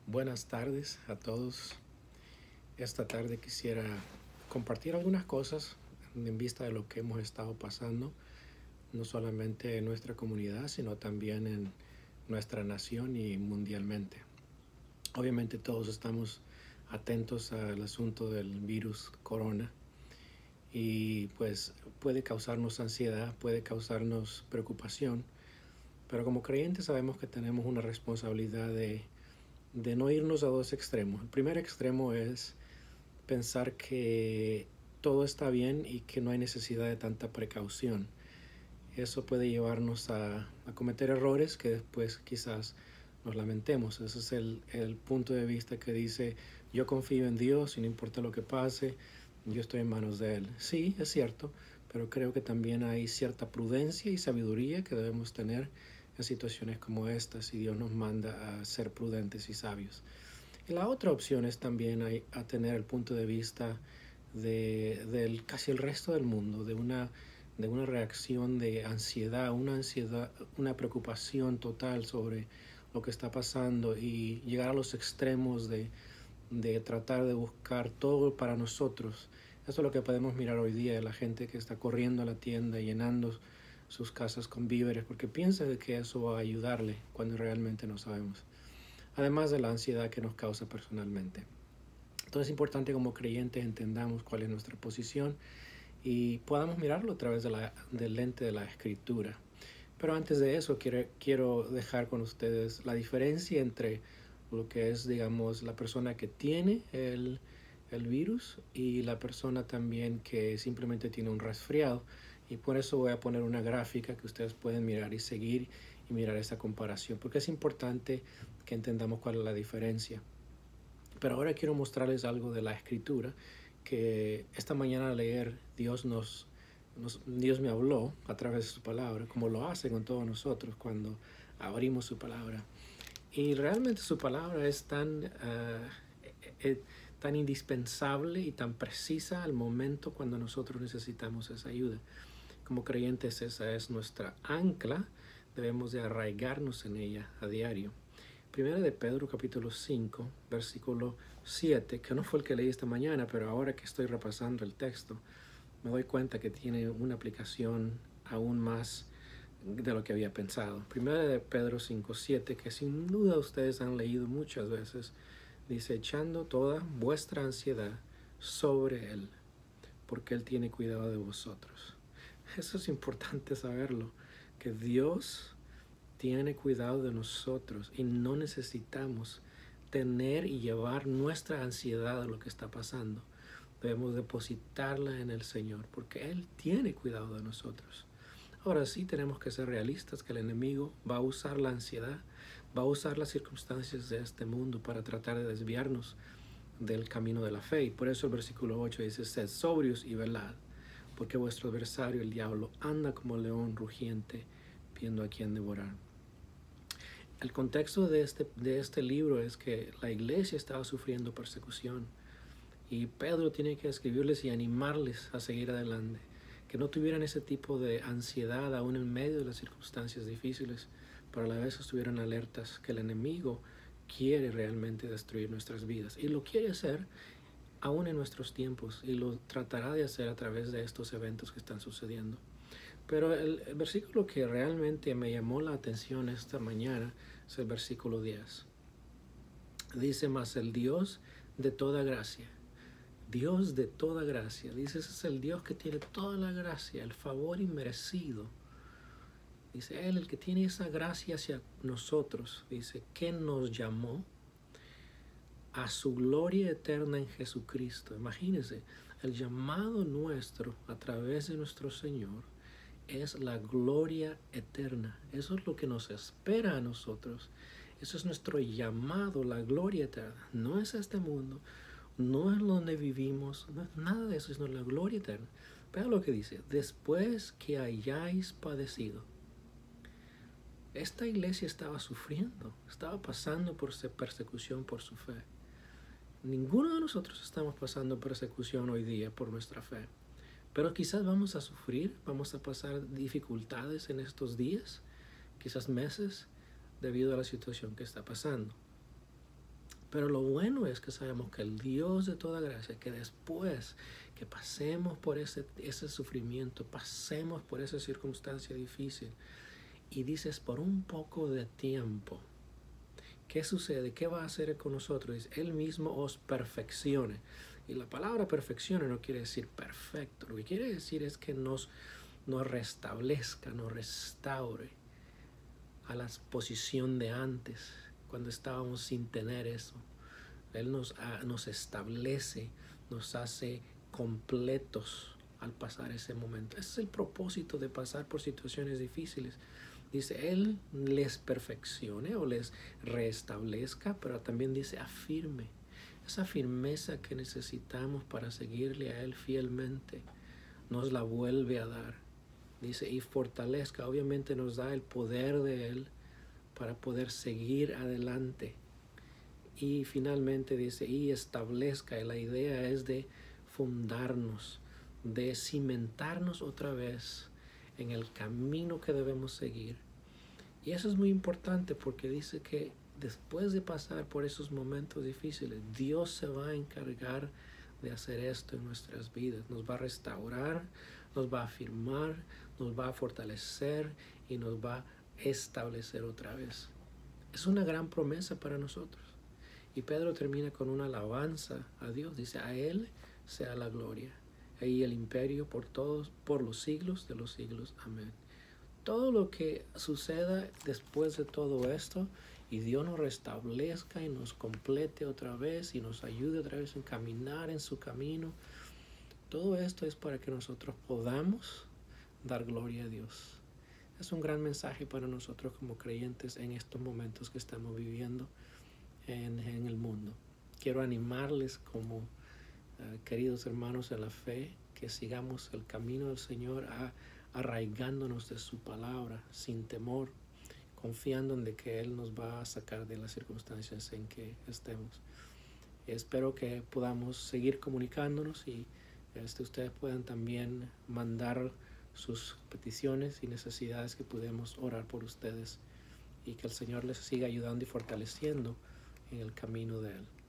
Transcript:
Buenas tardes a todos. Esta tarde quisiera compartir algunas cosas en vista de lo que hemos estado pasando, no solamente en nuestra comunidad, sino también en nuestra nación y mundialmente. Obviamente todos estamos atentos al asunto del virus corona y pues puede causarnos ansiedad, puede causarnos preocupación, pero como creyentes sabemos que tenemos una responsabilidad de no irnos a dos extremos. El primer extremo es pensar que todo está bien y que no hay necesidad de tanta precaución. Eso puede llevarnos a cometer errores que después quizás nos lamentemos. Ese es el punto de vista que dice, yo confío en Dios y no importa lo que pase, yo estoy en manos de Él. Sí, es cierto, pero creo que también hay cierta prudencia y sabiduría que debemos tener en situaciones como estas y Dios nos manda a ser prudentes y sabios. Y la otra opción es también a tener el punto de vista del casi el resto del mundo, de una reacción de ansiedad, una preocupación total sobre lo que está pasando y llegar a los extremos de tratar de buscar todo para nosotros. Eso es lo que podemos mirar hoy día de la gente que está corriendo a la tienda, llenando sus casas con víveres, porque piensa de que eso va a ayudarle cuando realmente no sabemos. Además de la ansiedad que nos causa personalmente. Entonces es importante como creyentes entendamos cuál es nuestra posición y podamos mirarlo a través del lente de la escritura. Pero antes de eso quiero dejar con ustedes la diferencia entre lo que es, digamos, la persona que tiene el virus y la persona también que simplemente tiene un resfriado. Y por eso voy a poner una gráfica que ustedes pueden mirar y seguir y mirar esa comparación, porque es importante que entendamos cuál es la diferencia. Pero ahora quiero mostrarles algo de la escritura, que esta mañana al leer Dios me habló a través de su palabra, como lo hace con todos nosotros cuando abrimos su palabra. Y realmente su palabra es tan indispensable y tan precisa al momento cuando nosotros necesitamos esa ayuda. Como creyentes esa es nuestra ancla, debemos de arraigarnos en ella a diario. Primera de Pedro capítulo 5, versículo 7, que no fue el que leí esta mañana, pero ahora que estoy repasando el texto, me doy cuenta que tiene una aplicación aún más de lo que había pensado. Primera de Pedro 5, 7, que sin duda ustedes han leído muchas veces, dice, echando toda vuestra ansiedad sobre Él, porque Él tiene cuidado de vosotros. Eso es importante saberlo, que Dios tiene cuidado de nosotros y no necesitamos tener y llevar nuestra ansiedad a lo que está pasando. Debemos depositarla en el Señor porque Él tiene cuidado de nosotros. Ahora sí tenemos que ser realistas que el enemigo va a usar la ansiedad, va a usar las circunstancias de este mundo para tratar de desviarnos del camino de la fe. Y por eso el versículo 8 dice, sed sobrios y velad, porque vuestro adversario, el diablo, anda como león rugiente, viendo a quien devorar. El contexto de este libro es que la iglesia estaba sufriendo persecución y Pedro tiene que escribirles y animarles a seguir adelante, que no tuvieran ese tipo de ansiedad aún en medio de las circunstancias difíciles, pero a la vez estuvieran alertas que el enemigo quiere realmente destruir nuestras vidas y lo quiere hacer aún en nuestros tiempos y lo tratará de hacer a través de estos eventos que están sucediendo. Pero el versículo que realmente me llamó la atención esta mañana es el versículo 10. Dice, mas el Dios de toda gracia, Dios de toda gracia, dice, ese es el Dios que tiene toda la gracia, el favor inmerecido. Dice, Él, el que tiene esa gracia hacia nosotros, dice, que nos llamó a su gloria eterna en Jesucristo. Imagínense, el llamado nuestro a través de nuestro Señor es la gloria eterna. Eso es lo que nos espera a nosotros. Eso es nuestro llamado, la gloria eterna. No es este mundo, no es donde vivimos, no es nada de eso, sino la gloria eterna. Vean lo que dice, después que hayáis padecido. Esta iglesia estaba sufriendo, estaba pasando por persecución por su fe. Ninguno de nosotros estamos pasando persecución hoy día por nuestra fe. Pero quizás vamos a sufrir, vamos a pasar dificultades en estos días, quizás meses, debido a la situación que está pasando. Pero lo bueno es que sabemos que el Dios de toda gracia, que después que pasemos por ese sufrimiento, pasemos por esa circunstancia difícil, y dices por un poco de tiempo, ¿qué sucede? ¿Qué va a hacer con nosotros? Dice, Él mismo os perfeccione. Y la palabra perfeccione no quiere decir perfecto. Lo que quiere decir es que nos restablezca, nos restaure a la posición de antes, cuando estábamos sin tener eso. Él nos establece, nos hace completos al pasar ese momento. Ese es el propósito de pasar por situaciones difíciles. Dice, Él les perfeccione o les restablezca, pero también dice, afirme. Esa firmeza que necesitamos para seguirle a Él fielmente, nos la vuelve a dar. Dice, y fortalezca. Obviamente nos da el poder de Él para poder seguir adelante. Y finalmente dice, y establezca. Y la idea es de fundarnos, de cimentarnos otra vez en el camino que debemos seguir. Y eso es muy importante porque dice que después de pasar por esos momentos difíciles, Dios se va a encargar de hacer esto en nuestras vidas. Nos va a restaurar, nos va a afirmar, nos va a fortalecer y nos va a establecer otra vez. Es una gran promesa para nosotros. Y Pedro termina con una alabanza a Dios. Dice, a Él sea la gloria y el imperio por todos, por los siglos de los siglos. Amén. Todo lo que suceda después de todo esto y Dios nos restablezca y nos complete otra vez y nos ayude otra vez a caminar en su camino, todo esto es para que nosotros podamos dar gloria a Dios. Es un gran mensaje para nosotros como creyentes en estos momentos que estamos viviendo en el mundo. Quiero animarles como queridos hermanos en la fe, que sigamos el camino del Señor arraigándonos de su palabra sin temor, confiando en de que Él nos va a sacar de las circunstancias en que estemos. Espero que podamos seguir comunicándonos y ustedes puedan también mandar sus peticiones y necesidades, que podemos orar por ustedes y que el Señor les siga ayudando y fortaleciendo en el camino de Él.